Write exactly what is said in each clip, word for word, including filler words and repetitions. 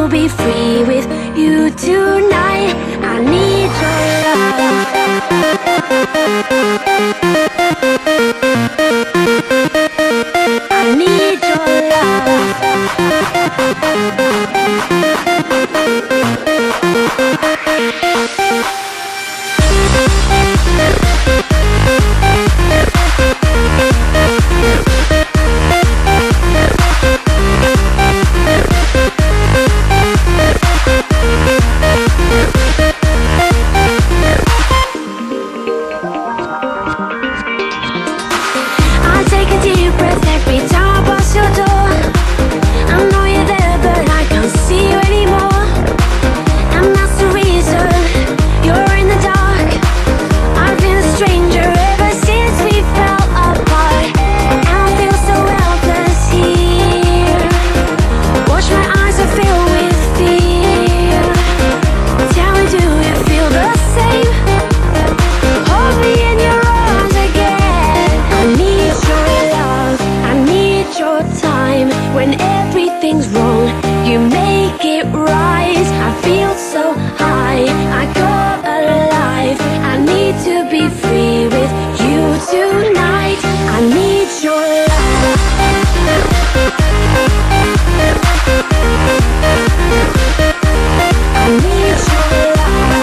be free with you tonight. I need your love. I need your love. I take a deep breath every time I pass your door. I know you're there, but I can't see you anymore. And that's the reason you're in the dark. I've been a stranger ever since we fell apart, and I feel so helpless here. Watch my eyes are filled with fear. Tell me, do you feel the same? Hold me in your arms again. I need your love, I need your time. When everything's wrong, you make it right. I feel so high, I go alive. I need to be free with you tonight. I need your love. I need your love.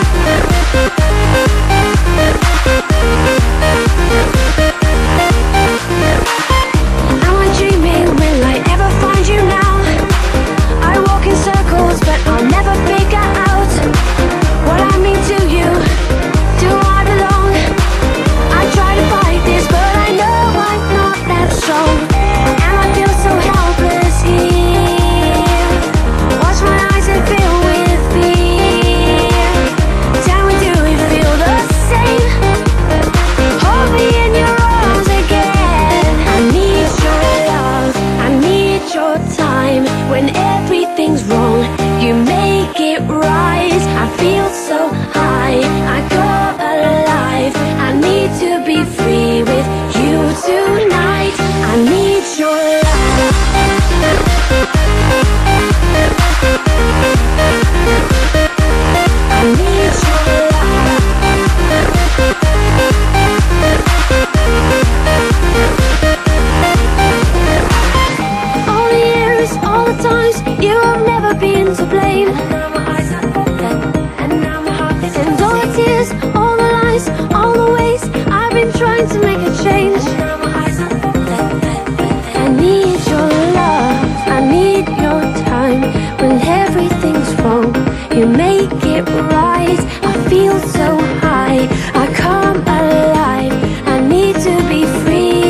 Am I dreaming? Will I ever find you now? I walk in circles, but I'll never figure out what I mean to you. Do I belong? I try to fight this, but I know I'm not that strong, and I feel so helpless here. Watch my eyes and fill with fear. Tell me, do you feel the same? Hold me in your arms again. I need your love, I need your time. When everything's wrong, you make it right. I feel so high, I go alive. I need to be free with you tonight. I need your love. I need your love. All the years, all the times, you have never been to blame. And all the tears, all the lies, all the ways I've been trying to make a change. I need your love, I need your time. When everything's wrong, you make it right. I feel so high, I come alive. I need to be free.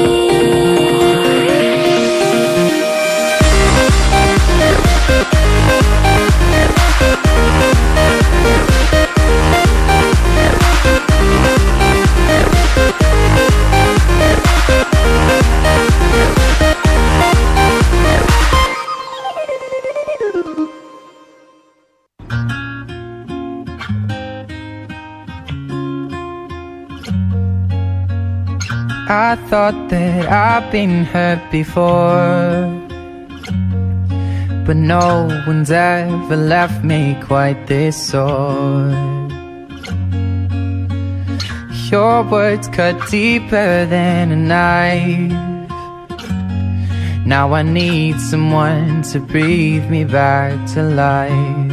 I thought that I've been hurt before, but no one's ever left me quite this sore. Your words cut deeper than a knife. Now I need someone to breathe me back to life.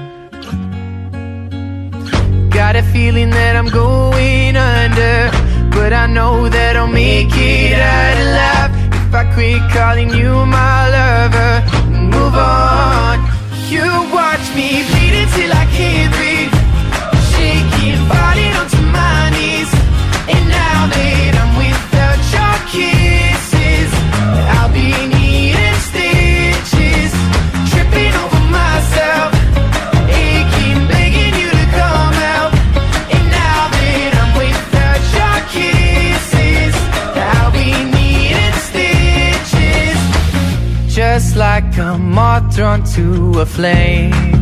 Got a feeling that I'm going under, but I know that I'll make it out alive if I quit calling you my lover and move on. You watch me bleed until I can't breathe, shaking, falling onto my knees. And now that I'm without your kisses, I'll be needing stitches, tripping over myself, aching, begging you to come out. And now that I'm without your kisses, I'll be needing stitches. Just like a moth drawn to a flame,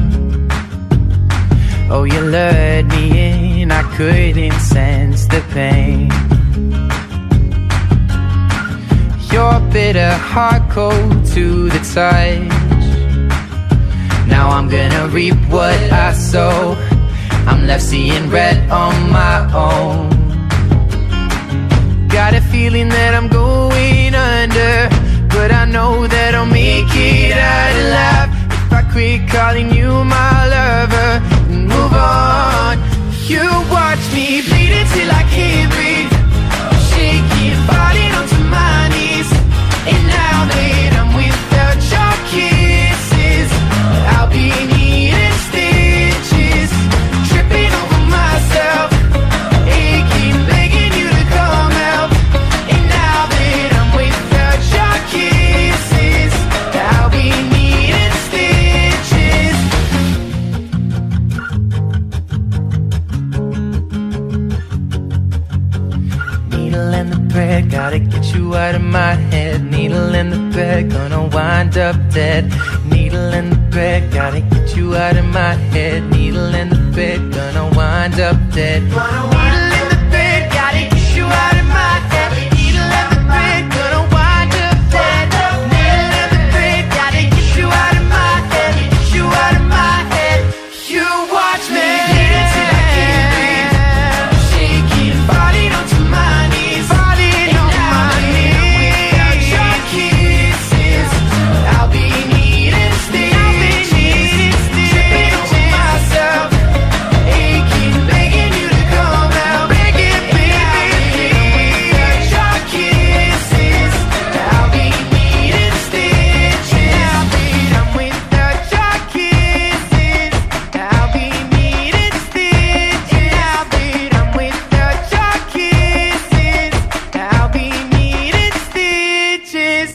oh, you lured me in, I couldn't sense the pain. Your bitter heart cold to the touch. Now I'm gonna reap what I sow. I'm left seeing red on my own. Got a feeling that I'm going under, but I know that I'll make it out alive if I quit calling you my lover and move on. You watch me bleed until I can't breathe, shaking, falling onto my knees. And now that I'm without your kisses, I'll be needing stitches, tripping over myself, aching, begging you to come help. And now that I'm without your kisses, I'll be needing stitches. Needle in the thread, gotta get you out of my head. Needle in the thread, gonna wind up dead. Needle in the thread, gotta get you out of my head. Needle in the thread, gonna wind up dead. Needle in the thread, gotta get you out of my head. Needle in the thread, gonna wind up dead. Needle in the thread, gotta get you out of my head. Get you out of my head. You watch me bleed until I can't breathe, shaking, falling onto my knees, falling on my knees. Without your kisses, I'll be needing stitches, tripping over myself, aching, begging you to come out, begging, baby. Without your kisses, I'll be needing stitches. I'm without your kisses, I'll be needing stitches. I'm without your kisses, I'll be needing stitches.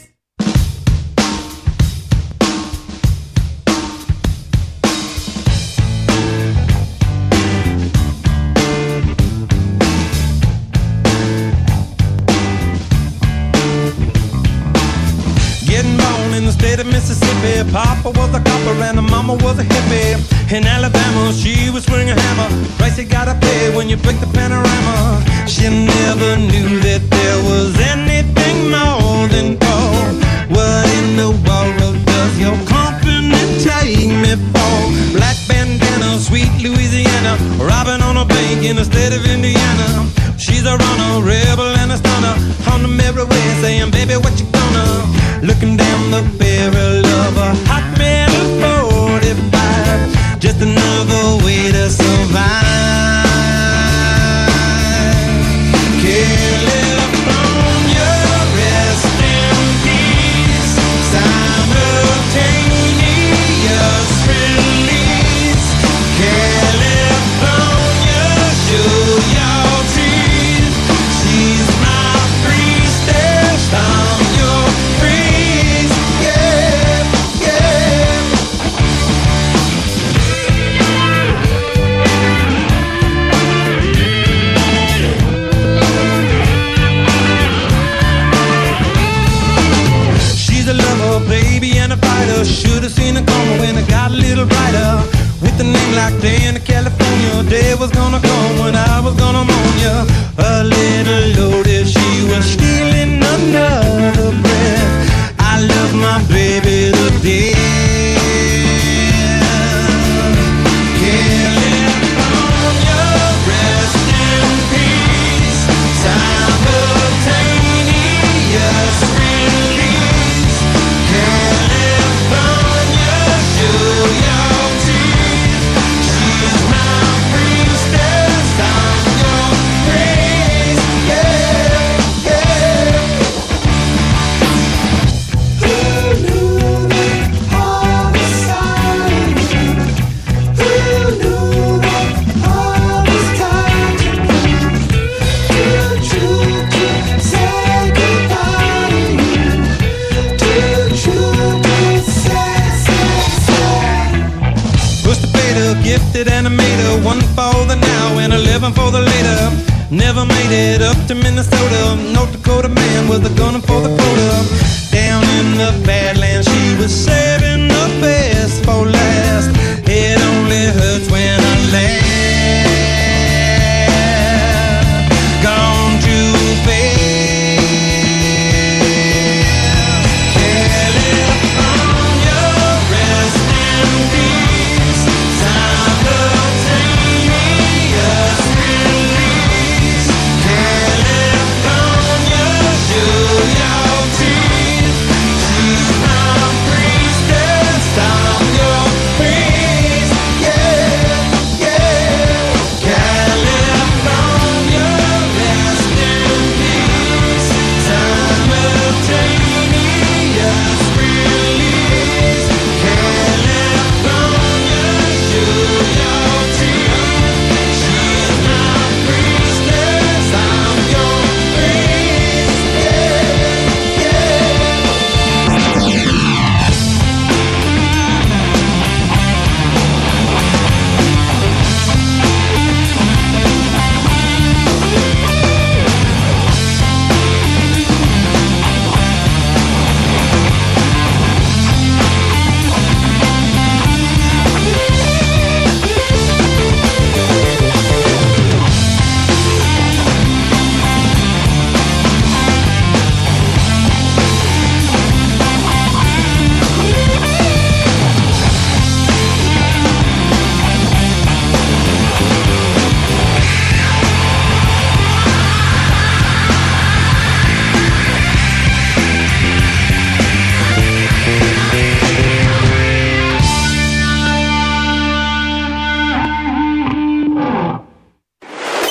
Getting born in the state of Mississippi. Papa was a copper and the mama was a hippie. In Alabama, she was swinging a hammer. Price you gotta pay when you break the panorama. She never knew that there was anything more than gold. What in the world does your company take me for? Black bandana, sweet Louisiana, robbing on a bank in the state of Indiana. She's a runner, rebel and a stunner, on the merry way saying, baby, what you gonna? Looking down the barrel of a hot metal forty-five, just another way to survive. California, rest in peace. Simultaneous release. California, show your teeth. She's my priestess, I'm your priest. Yeah, yeah. She's a lover, baby, and a fighter. Should've seen her coming when it got a little brighter. With a name like Diana, California, day was gonna come when I was gonna moan ya. A little loaded, she was stealing another breath. I love my baby to death. California, rest in peace. Simultaneous release. California, show your teeth. She's my priestess, I'm your priest. Yeah, yeah. Who knew that all was silent? Who knew that all was time to prove? Too true to say goodbye to you. Too true to say, say, say. Pushed the fader, gifted animator, one for the now and eleven for the later. Never made it up to Minnesota. North Dakota man was a gunner for the quota. Down in the Badlands, she was saving the best for last. It only hurts when I laugh. Gone too fast. California, rest in peace.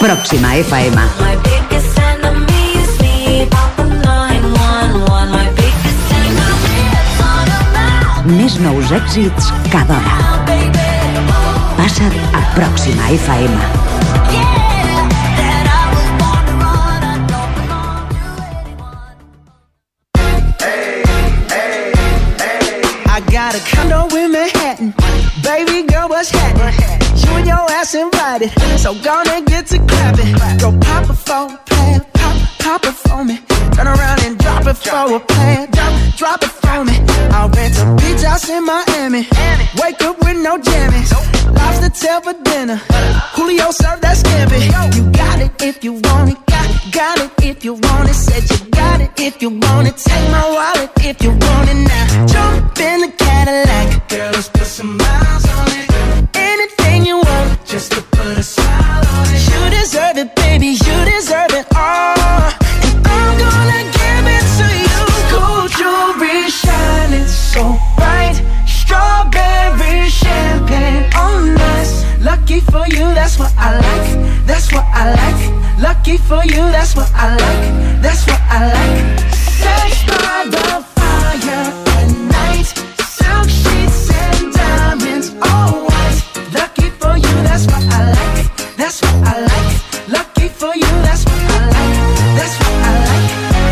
Pròxima F M. My biggest enemy is me. Papa nine one one. My biggest enemy is on a map. Més nous èxits cada hora. Passa't a Pròxima F M. I got a condo in Manhattan. Baby girl, what's happening? You and your ass invited, so gonna get to clapping. Go pop it for a plan, pop, pop it for me. Turn around and drop it for a plan, drop, drop it for me. I'll rent a beach house in Miami. Wake up with no jammies. Lobster tail for dinner. Julio served that scampi. You got it if you want it. Got, got it if you want it. Said you got it if you want it. Take my wallet if you want it now. Jump in the Cadillac. Girl, let's put some miles on it. Anything you want, just to put a smile on it. You deserve it, baby. You deserve it all. And I'm gonna give it to you. Gold jewelry shining so bright. Strawberry champagne on us. Lucky for you, that's what I like. That's what I like. Lucky for you, that's what I like. That's what I like. Sex by the fire at night. Silk sheets and diamonds, all white. Lucky for you, that's what I like. That's what I like. Lucky for you, that's what I like. That's what I like.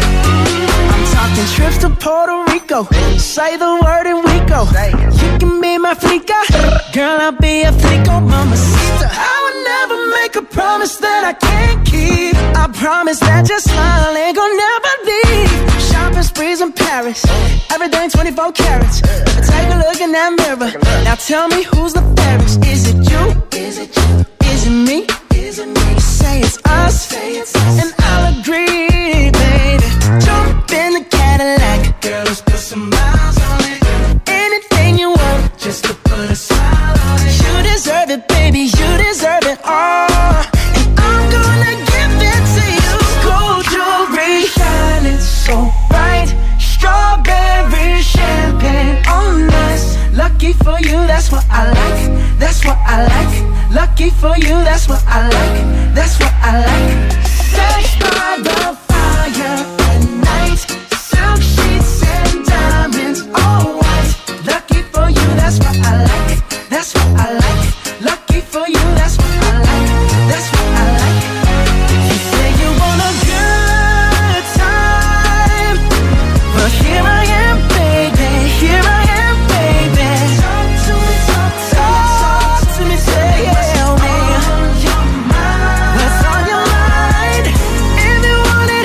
I'm talking trips to Puerto Rico. Say the word and we go. You can be my flica. Girl, I'll be a flico, mamacita. I would never make a promise that I can't keep. I promise that your smile ain't gonna never leave. Shopping sprees in Paris. Everything twenty-four carats. Take a look in that mirror. Now tell me who's the fairest. Is it you? Is it you? Is it me? Is it me? Say it's us. Say it's us. And I'll agree, baby. Jump in the Cadillac. Girl, let's put some miles on it. Anything you want, just to put a smile on it. You deserve it, baby. You deserve it all. And I'm gonna give it to you. Gold jewelry shining so bright. Strawberry champagne on us. Lucky for you, that's what I like. That's what I like. Lucky for you, that's what I like. That's what I like. Sex by the fire at night. Silk sheets and diamonds, all white. Lucky for you, that's what I like. That's what I like. Lucky for you, that's what I like. That's what I like. You say you want a good time, but here I am, baby. Here I am, baby. Talk to me, talk to me, talk to me, tell me what's on your mind. If you want it,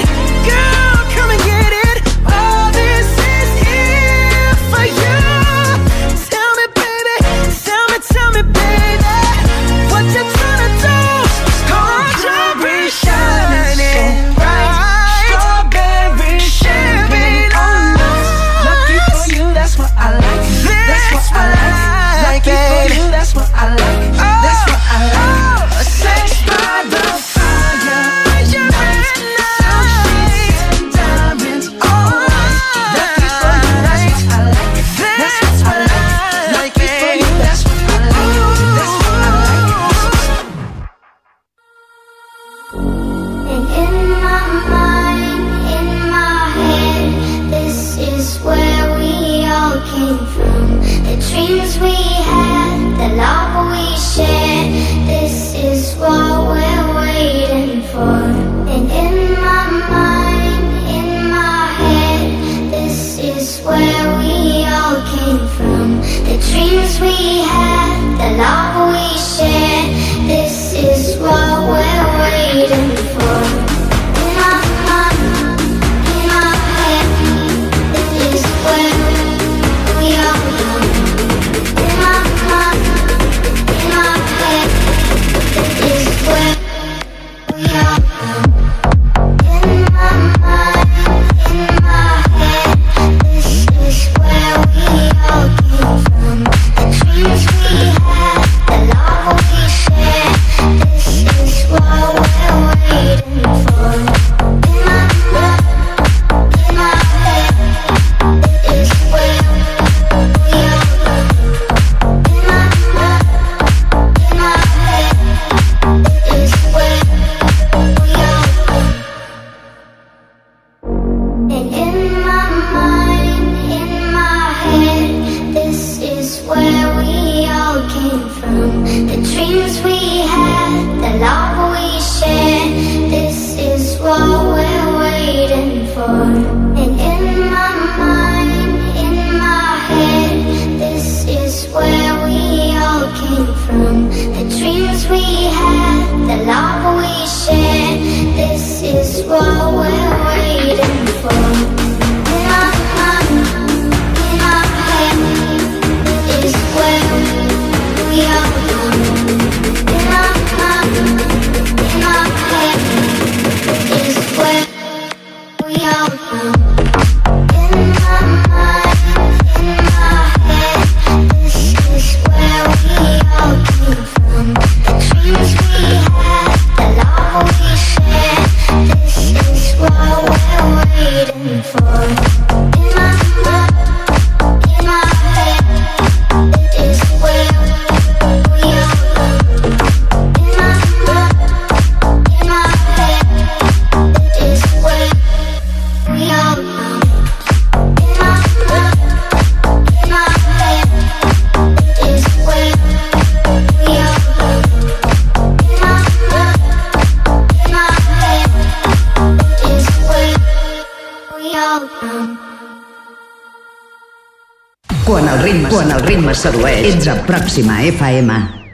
Quan el ritme sedueix, ets a Pròxima F M.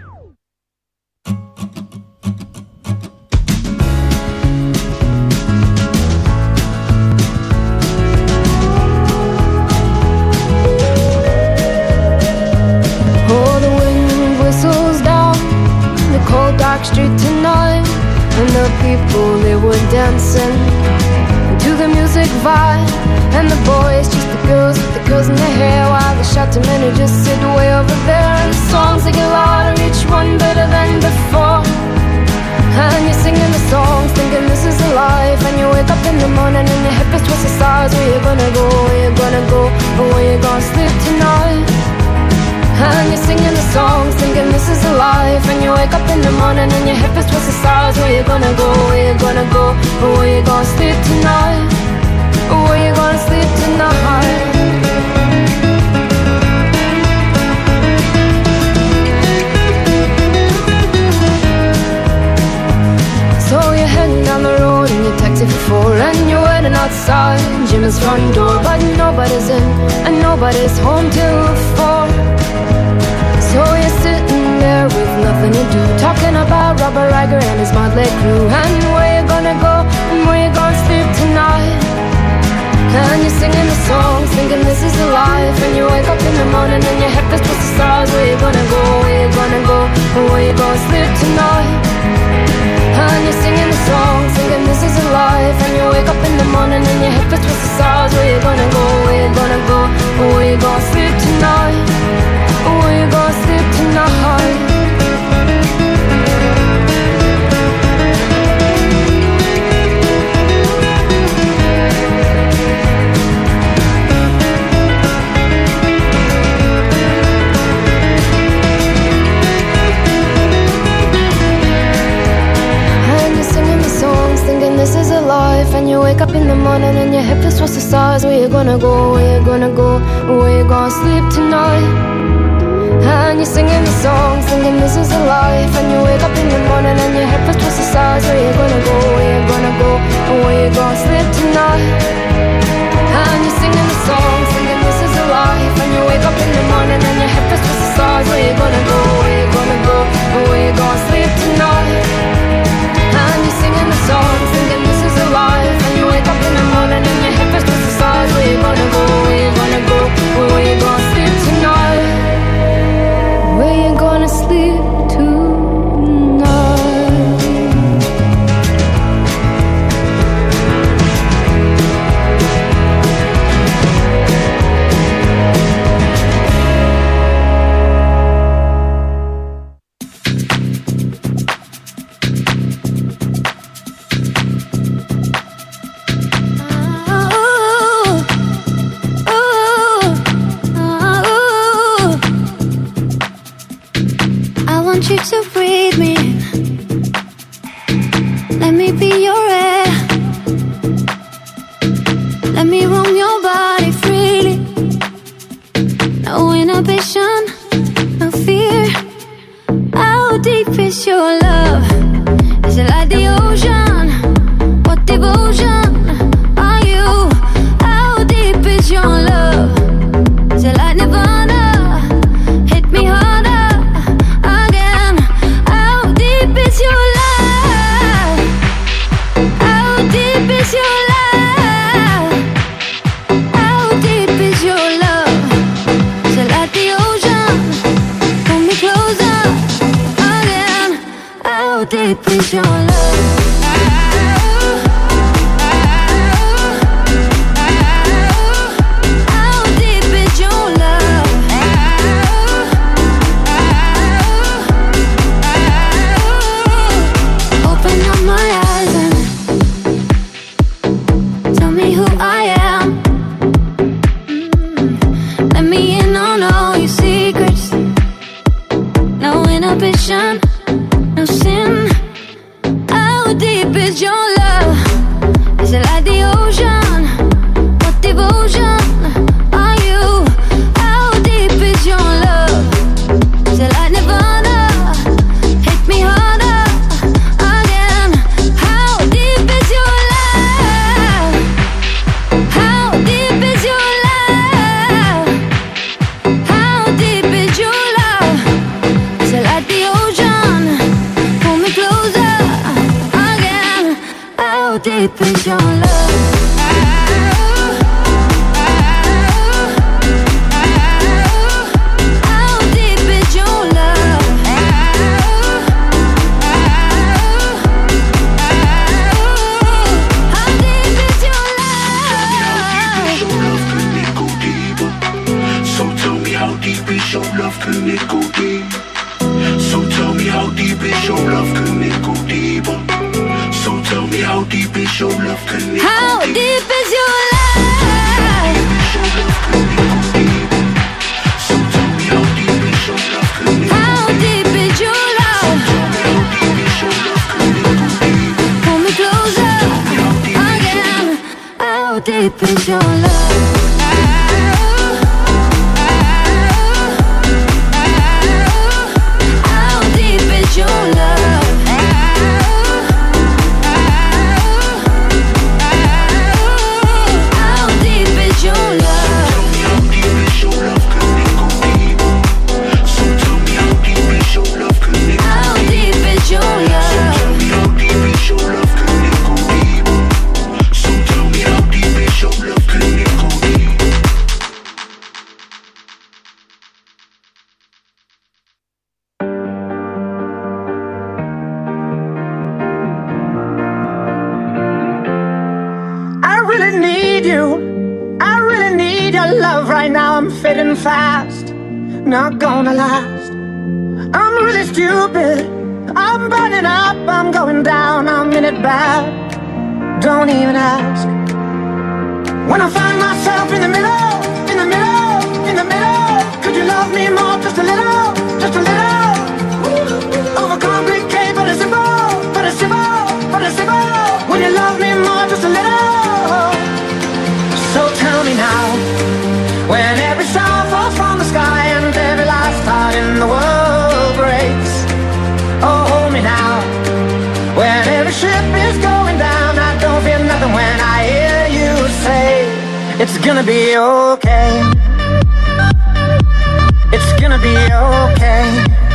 Oh, the wind whistles down the cold dark street tonight, and the people, they were dancing to the music vibe. And the boys, just the girls with the girls in their hair, while the shouting men who just sit way over there. And the songs, they get louder, each one better than before. And you're singing the songs, thinking this is a life. And you wake up in the morning and your hip is twisted the stars. Where you gonna go, where you gonna go, or where you gonna sleep tonight? And you're singing the songs, thinking this is a life. And you wake up in the morning and your hip is twisted the stars. Where you gonna go, where you gonna go, or where you gonna sleep tonight? Where you gonna sleep tonight? So you're heading down the road in your taxi for four, and you're waiting outside Jim's front door, but nobody's in and nobody's home till four. So you're sitting there with nothing to do, talking about Robert Riger and his motley crew, and where you gonna go and where you gonna sleep tonight? And you're singing the songs, thinking this is a life. And you wake up in the morning and your head feels towards the stars. Where you gonna go, where you gonna go, and where you gonna sleep tonight? And you're singing the songs, thinking this is a life. And you wake up in the morning and your head feels towards the stars. Where you gonna go, where you gonna go, and where you gonna sleep tonight? Where you gonna sleep tonight? Thinking this is a life. And you wake up in the morning and your hip is towards the stars. Where you gonna go, where you gonna go, where you gonna sleep tonight? And you're singing the songs, thinking this is a life. And you wake up in the morning and your hip is towards the stars. Where you gonna go, where you gonna go, where you gonna sleep tonight? And you're singing the songs, thinking this is a life. And you wake up in the morning and your hip is towards the stars. Where you gonna go, where you gonna go, where you gonna sleep tonight? And you're singing the songs, thinking this is a life. And you wake up in the morning and your hip is towards the stars. Where you gonna go, where you gonna go, where you gonna sleep tonight? Where you gonna sleep tonight? You to breathe me in. Let me be your air. Let me roam your body freely. No inhibition, no fear. How deep is your love? Is it like the ocean? What devotion are you? How deep is your love? Is it like Nirvana? Hit me harder. Your love, how deep is your love? How deep is your love? So like the ocean, pull me closer again. How deep is your love? No sin. How deep is your love? Is it like the ocean? What devotion are you? How deep is your love? Is it like Nirvana? Hit me harder again. How deep is your love? How deep is your love? How deep is your love? Can it go deep? So tell me how deep is your love? Can it go deeper? So tell me how deep is your love? Can it go How deep? deep is your love? So tell me how deep is your love? Can it go How deep is your love? Pull me closer again. How deep is your love? Your love. How deep is your love? Tell me how deep is your love? Can it go deep? So tell me how deep is your love? Can it go How deep is your love? Tell me how deep is your love? Can it go deep? So tell me how deep is your love? Can it go deep? Love right now, I'm fading fast, not gonna last. I'm really stupid, I'm burning up, I'm going down, I'm in it bad. Don't even ask. When I find myself in the middle, in the middle, in the middle, could you love me more, just a little, just a little? Overcomplicate, but it's simple, but it's simple, but it's simple. When you love me more, just a little. So tell me now, when every star falls from the sky and every last heart in the world breaks. Oh, hold me now. When every ship is going down, I don't feel nothing when I hear you say, it's gonna be okay. It's gonna be okay.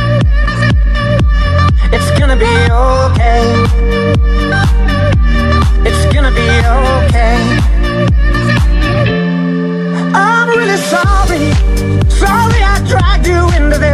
It's gonna be okay. It's gonna be okay. I'm really sorry, sorry I dragged you into this.